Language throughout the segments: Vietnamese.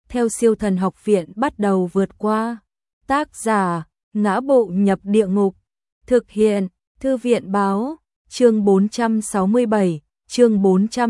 theo Siêu Thần Học Viện bắt đầu vượt qua. Tác giả: Ngã Bộ Nhập Địa Ngục. Thực hiện: Thư viện báo. Chương 467, chương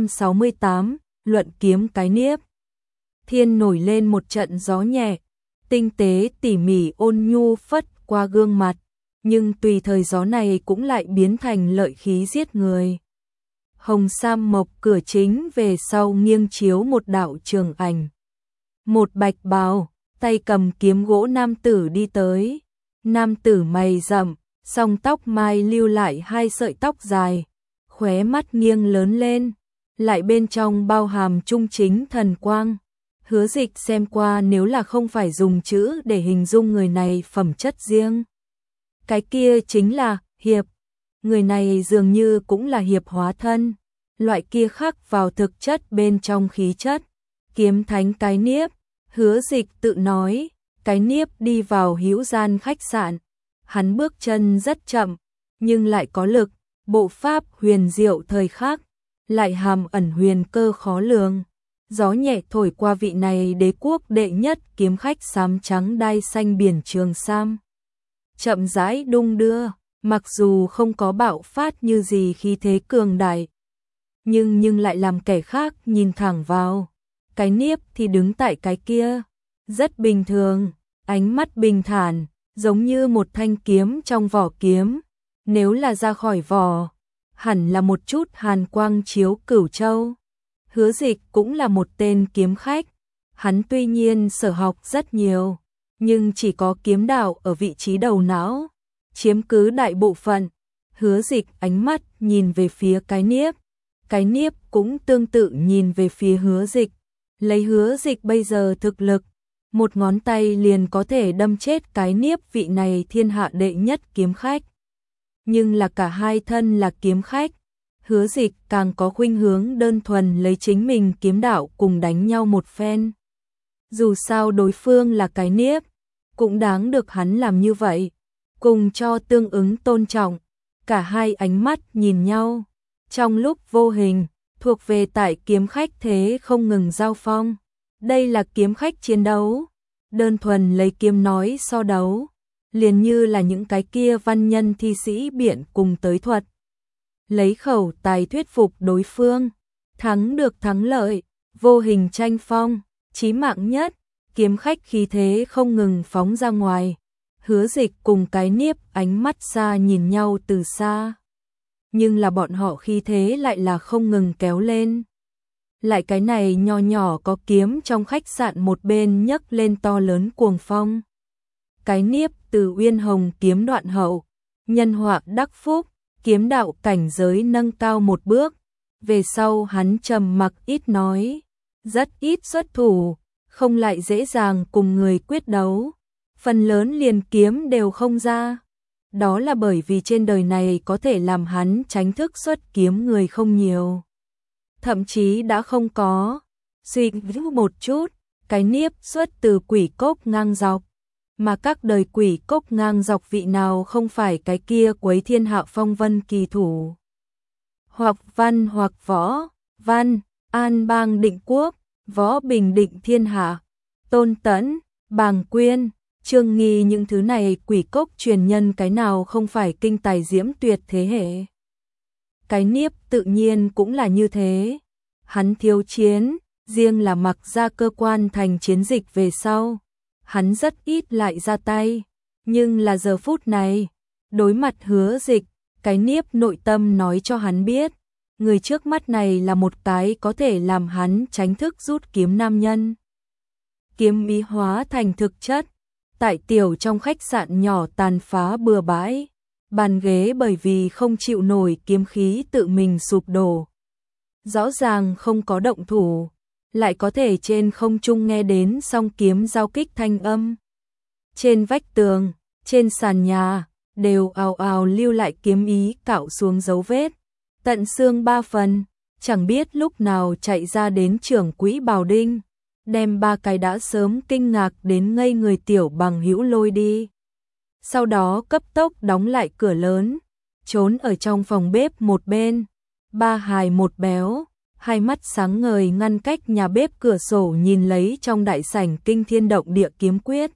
468, luận kiếm cái niếp. Thiên nổi lên một trận gió nhẹ, tinh tế tỉ mỉ ôn nhu phất qua gương mặt, nhưng tùy thời gió này cũng lại biến thành lợi khí giết người. Hồng sam mộc cửa chính về sau nghiêng chiếu một đạo trường ảnh. Một bạch bào, tay cầm kiếm gỗ nam tử đi tới. Nam tử mày rậm, song tóc mai lưu lại hai sợi tóc dài, khóe mắt nghiêng lớn lên, lại bên trong bao hàm trung chính thần quang. Hứa Dịch xem qua, nếu là không phải dùng chữ để hình dung người này phẩm chất riêng, cái kia chính là hiệp. Người này dường như cũng là hiệp hóa thân, loại kia khắc vào thực chất bên trong khí chất. Kiếm thánh cái niếp, Hứa Dịch tự nói. Cái niếp đi vào Hữu Gian khách sạn, hắn bước chân rất chậm, nhưng lại có lực, bộ pháp huyền diệu thời khắc, lại hàm ẩn huyền cơ khó lường. Gió nhẹ thổi qua, vị này đế quốc đệ nhất kiếm khách xám trắng đai xanh biển trường sam. Chậm rãi đung đưa, mặc dù không có bạo phát như gì khí thế cường đại, nhưng lại làm kẻ khác nhìn thẳng vào. Cái niếp thì đứng tại cái kia, rất bình thường, ánh mắt bình thản, giống như một thanh kiếm trong vỏ kiếm. Nếu là ra khỏi vỏ, hẳn là một chút hàn quang chiếu cửu châu. Hứa Dịch cũng là một tên kiếm khách, hắn tuy nhiên sở học rất nhiều, nhưng chỉ có kiếm đạo ở vị trí đầu não, chiếm cứ đại bộ phận. Hứa Dịch ánh mắt nhìn về phía cái niếp cũng tương tự nhìn về phía Hứa Dịch. Lấy Hứa Dịch bây giờ thực lực, một ngón tay liền có thể đâm chết cái niếp, vị này thiên hạ đệ nhất kiếm khách. Nhưng là cả hai thân là kiếm khách, Hứa Dịch càng có khuynh hướng đơn thuần lấy chính mình kiếm đạo cùng đánh nhau một phen. Dù sao đối phương là cái niếp, cũng đáng được hắn làm như vậy, cùng cho tương ứng tôn trọng. Cả hai ánh mắt nhìn nhau, trong lúc vô hình, thuộc về tại kiếm khách thế không ngừng giao phong. Đây là kiếm khách chiến đấu, đơn thuần lấy kiếm nói so đấu, liền như là những cái kia văn nhân thi sĩ biện cùng tới thuật, lấy khẩu tài thuyết phục đối phương, thắng được thắng lợi, vô hình tranh phong, chí mạng nhất. Kiếm khách khí thế không ngừng phóng ra ngoài. Hứa Dịch cùng cái niếp ánh mắt xa nhìn nhau từ xa, nhưng là bọn họ khí thế lại là không ngừng kéo lên. Lại cái này nho nhỏ có kiếm trong khách sạn một bên nhấc lên to lớn cuồng phong. Cái niếp từ Uyên Hồng kiếm đoạn hậu, nhân họa đắc phúc, kiếm đạo cảnh giới nâng cao một bước. Về sau hắn trầm mặc ít nói, rất ít xuất thủ, không lại dễ dàng cùng người quyết đấu, phần lớn liền kiếm đều không ra. Đó là bởi vì trên đời này có thể làm hắn tránh thức xuất kiếm người không nhiều, thậm chí đã không có. Suy nghĩ một chút, cái niếp xuất từ quỷ cốc ngang dọc, mà các đời quỷ cốc ngang dọc vị nào không phải cái kia quấy thiên hạ phong vân kỳ thủ. Hoặc văn hoặc võ, văn, an bang định quốc, võ bình định thiên hạ, Tôn Tẫn, Bàng Quyên, Trương Nghi, những thứ này quỷ cốc truyền nhân cái nào không phải kinh tài diễm tuyệt thế hệ. Cái niếp tự nhiên cũng là như thế. Hắn thiếu chiến, riêng là mặc ra cơ quan thành chiến dịch về sau, hắn rất ít lại ra tay. Nhưng là giờ phút này, đối mặt Hứa Dịch, cái niếp nội tâm nói cho hắn biết, người trước mắt này là một cái có thể làm hắn tránh thức rút kiếm nam nhân. Kiếm ý hóa thành thực chất, tại tiểu trong khách sạn nhỏ tàn phá bừa bãi, bàn ghế bởi vì không chịu nổi kiếm khí tự mình sụp đổ. Rõ ràng không có động thủ, lại có thể trên không trung nghe đến song kiếm giao kích thanh âm. Trên vách tường, trên sàn nhà, đều ào ào lưu lại kiếm ý cạo xuống dấu vết. Tận xương ba phần, chẳng biết lúc nào chạy ra đến trưởng quỹ Bào Đinh, đem ba cái đã sớm kinh ngạc đến ngây người tiểu bằng hữu lôi đi. Sau đó cấp tốc đóng lại cửa lớn, trốn ở trong phòng bếp một bên. Ba hài một béo, hai mắt sáng ngời ngăn cách nhà bếp cửa sổ nhìn lấy trong đại sảnh kinh thiên động địa kiếm quyết.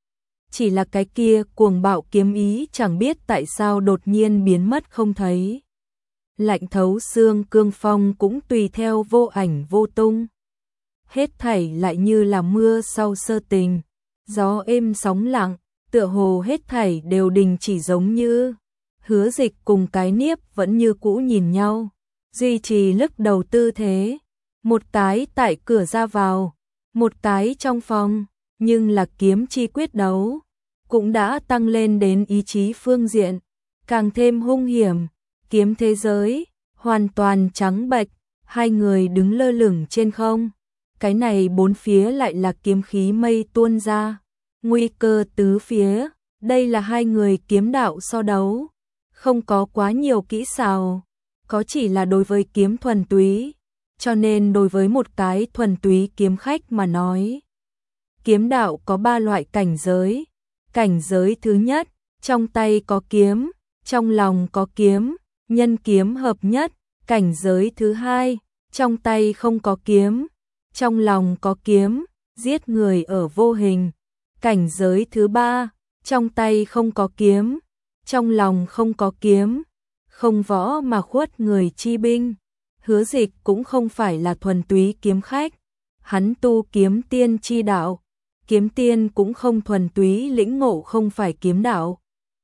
Chỉ là cái kia cuồng bạo kiếm ý chẳng biết tại sao đột nhiên biến mất không thấy. Lạnh thấu xương cương phong cũng tùy theo vô ảnh vô tung. Hết thảy lại như là mưa sau sơ tình, gió êm sóng lặng, tựa hồ hết thảy đều đình chỉ giống như. Hứa Dịch cùng cái Niếp vẫn như cũ nhìn nhau, duy trì lức đầu tư thế, một cái tại cửa ra vào, một cái trong phòng, nhưng là kiếm chi quyết đấu cũng đã tăng lên đến ý chí phương diện, càng thêm hung hiểm. Kiếm thế giới hoàn toàn trắng bệch, hai người đứng lơ lửng trên không. Cái này bốn phía lại là kiếm khí mây tuôn ra, nguy cơ tứ phía. Đây là hai người kiếm đạo so đấu, không có quá nhiều kỹ xảo, có chỉ là đối với kiếm thuần túy, cho nên đối với một cái thuần túy kiếm khách mà nói, kiếm đạo có ba loại cảnh giới. Cảnh giới thứ nhất, trong tay có kiếm, trong lòng có kiếm, nhân kiếm hợp nhất. Cảnh giới thứ hai, trong tay không có kiếm, trong lòng có kiếm, giết người ở vô hình. Cảnh giới thứ ba, trong tay không có kiếm, trong lòng không có kiếm, không võ mà khuất người chi binh. Hứa Dịch cũng không phải là thuần túy kiếm khách, hắn tu kiếm tiên chi đạo. Kiếm tiên cũng không thuần túy lĩnh ngộ không phải kiếm đạo,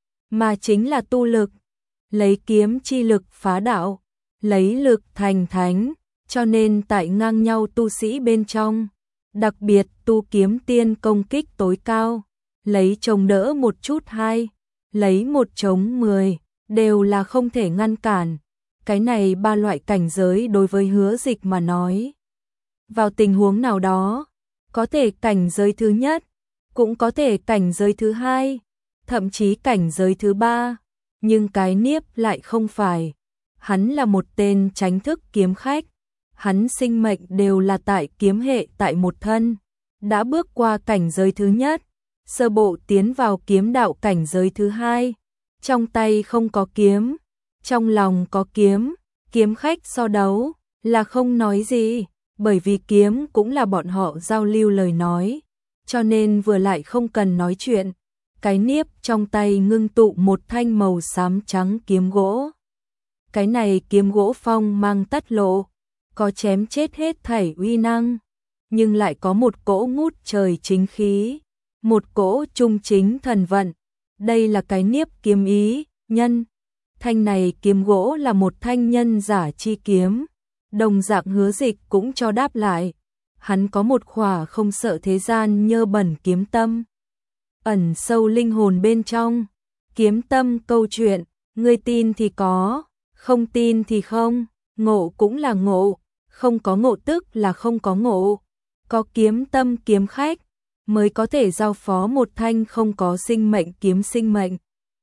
mà chính là tu lực, lấy kiếm chi lực phá đạo, lấy lực thành thánh, cho nên tại ngang nhau tu sĩ bên trong, đặc biệt tu kiếm tiên công kích tối cao, lấy chống đỡ một chút hai, lấy một chống 10, đều là không thể ngăn cản. Cái này ba loại cảnh giới đối với Hứa Dịch mà nói, vào tình huống nào đó, có thể cảnh giới thứ nhất, cũng có thể cảnh giới thứ hai, thậm chí cảnh giới thứ ba, nhưng cái Niếp lại không phải. Hắn là một tên tránh thức kiếm khách, hắn sinh mệnh đều là tại kiếm hệ tại một thân, đã bước qua cảnh giới thứ nhất, sơ bộ tiến vào kiếm đạo cảnh giới thứ hai, trong tay không có kiếm, trong lòng có kiếm, kiếm khách so đấu là không nói gì, bởi vì kiếm cũng là bọn họ giao lưu lời nói, cho nên vừa lại không cần nói chuyện. Cái Niếp trong tay ngưng tụ một thanh màu xám trắng kiếm gỗ. Cái này kiếm gỗ phong mang tất lộ, có chém chết hết thảy uy năng, nhưng lại có một cỗ ngút trời chính khí, một cỗ trung chính thần vận. Đây là cái Niếp kiếm ý, nhân. Thanh này kiếm gỗ là một thanh nhân giả chi kiếm. Đồng dạng Hứa Dịch cũng cho đáp lại. Hắn có một khỏa không sợ thế gian nhơ bẩn kiếm tâm, ẩn sâu linh hồn bên trong. Kiếm tâm câu chuyện, ngươi tin thì có, không tin thì không, ngộ cũng là ngộ, không có ngộ tức là không có ngộ. Có kiếm tâm kiếm khách mới có thể giao phó một thanh không có sinh mệnh kiếm sinh mệnh.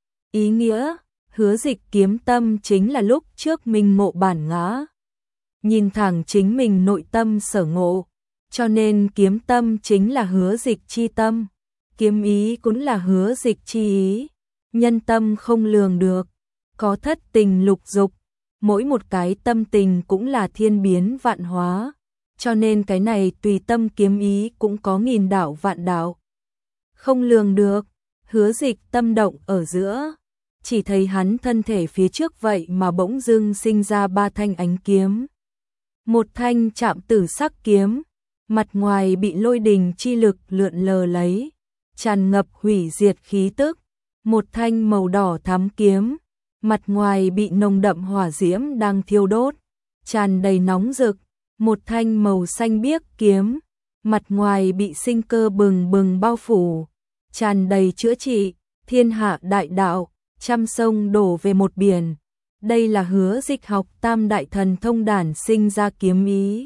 Ý nghĩa, Hứa Dịch kiếm tâm chính là lúc trước mình ngộ bản ngã, nhìn thẳng chính mình nội tâm sở ngộ, cho nên kiếm tâm chính là Hứa Dịch chi tâm, kiếm ý cũng là Hứa Dịch chi ý. Nhân tâm không lường được, có thất tình lục dục, mỗi một cái tâm tình cũng là thiên biến vạn hóa, cho nên cái này tùy tâm kiếm ý cũng có nghìn đạo vạn đạo. Không lường được, Hứa Dịch tâm động ở giữa, chỉ thấy hắn thân thể phía trước vậy mà bỗng dưng sinh ra ba thanh ánh kiếm. Một thanh chạm tử sắc kiếm, mặt ngoài bị lôi đình chi lực lượn lờ lấy, tràn ngập hủy diệt khí tức. Một thanh màu đỏ thắm kiếm, mặt ngoài bị nồng đậm hỏa diễm đang thiêu đốt, tràn đầy nóng rực. Một thanh màu xanh biếc kiếm, mặt ngoài bị sinh cơ bừng bừng bao phủ, tràn đầy chữa trị, thiên hạ đại đạo, trăm sông đổ về một biển. Đây là Hứa Dịch học tam đại thần thông đản sinh ra kiếm ý.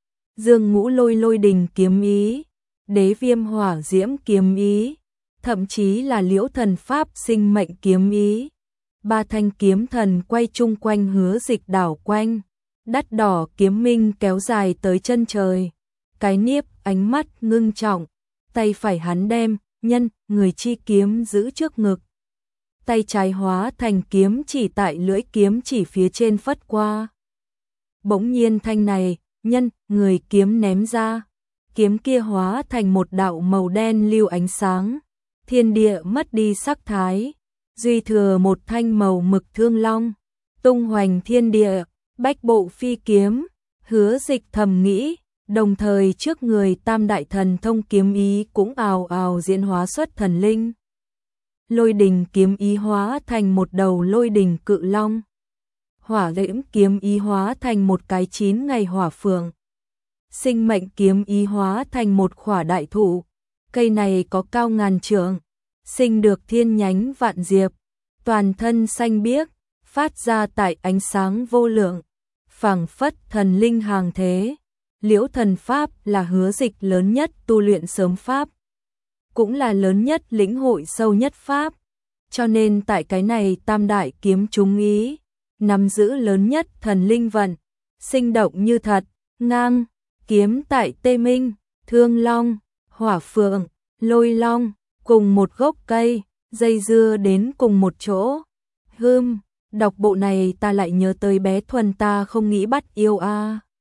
Dương ngũ lôi lôi đình kiếm ý, đế viêm hỏa diễm kiếm ý, thậm chí là liễu thần pháp sinh mệnh kiếm ý. Ba thanh kiếm thần quay chung quanh Hứa Dịch đảo quanh, đắt đỏ kiếm minh kéo dài tới chân trời. Cái Niếp ánh mắt ngưng trọng, tay phải hắn đem nhân người chi kiếm giữ trước ngực, tay trái hóa thành kiếm chỉ tại lưỡi kiếm chỉ phía trên phất qua. Bỗng nhiên thanh này, nhân, người kiếm ném ra. Kiếm kia hóa thành một đạo màu đen lưu ánh sáng. Thiên địa mất đi sắc thái. Duy thừa một thanh màu mực thương long. Tung hoành thiên địa, bách bộ phi kiếm. Hứa Dịch thầm nghĩ, đồng thời trước người tam đại thần thông kiếm ý cũng ào ào diễn hóa xuất thần linh. Lôi đình kiếm ý hóa thành một đầu lôi đình cự long. Hỏa diễm kiếm ý hóa thành một cái 9 ngày hỏa phượng. Sinh mệnh kiếm ý hóa thành một khỏa đại thụ. Cây này có cao ngàn trượng, sinh được thiên nhánh vạn diệp, toàn thân xanh biếc, phát ra tại ánh sáng vô lượng, phảng phất thần linh hàng thế. Liễu thần pháp là Hứa Dịch lớn nhất tu luyện sớm pháp, cũng là lớn nhất lĩnh hội sâu nhất pháp, cho nên tại cái này tam đại kiếm chúng ý, nắm giữ lớn nhất thần linh vận, sinh động như thật, ngang, kiếm tại tê minh, thương long, hỏa phượng, lôi long, cùng một gốc cây, dây dưa đến cùng một chỗ. Đọc bộ này ta lại nhớ tới bé Thuần ta không nghĩ bắt yêu a.